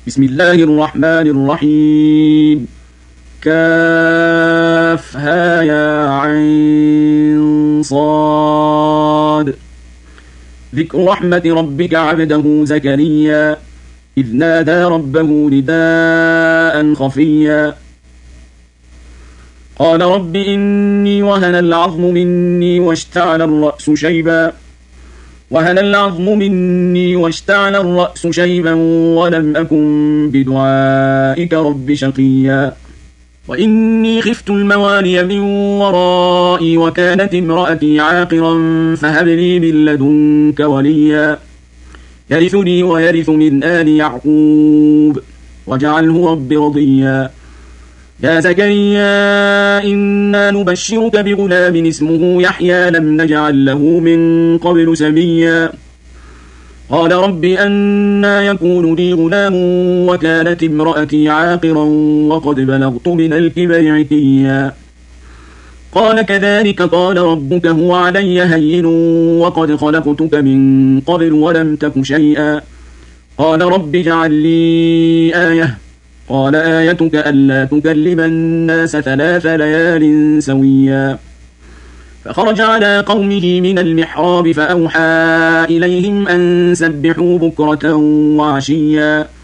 بسم الله الرحمن الرحيم. كافها يا عين صاد. ذكر رحمة ربك عبده زكريا إذ نادى ربه نداء خفيا قال رب إني وهن العظم مني واشتعل الرأس شيبا ولم أكن بدعائك رب شقيا وإني خفت الموالي من ورائي وكانت امرأتي عاقرا فهب لي من لدنك وليا يرثني ويرث من آل يعقوب واجعله رب رضيا يا زكريا إنا نبشرك بغلام اسمه يحيى لم نجعل له من قبل سميا قال رب أنى يكون لي غلام وكانت امرأتي عاقرا وقد بلغت من الكبر عتيا قال كذلك قال ربك هو علي هين وقد خلقتك من قبل ولم تك شيئا قال رب اجعل لي آية قال آيتك ألا تكلم الناس 3 ليال سويا فخرج على قومه من المحراب فأوحى إليهم أن سبحوا بكرة وعشيا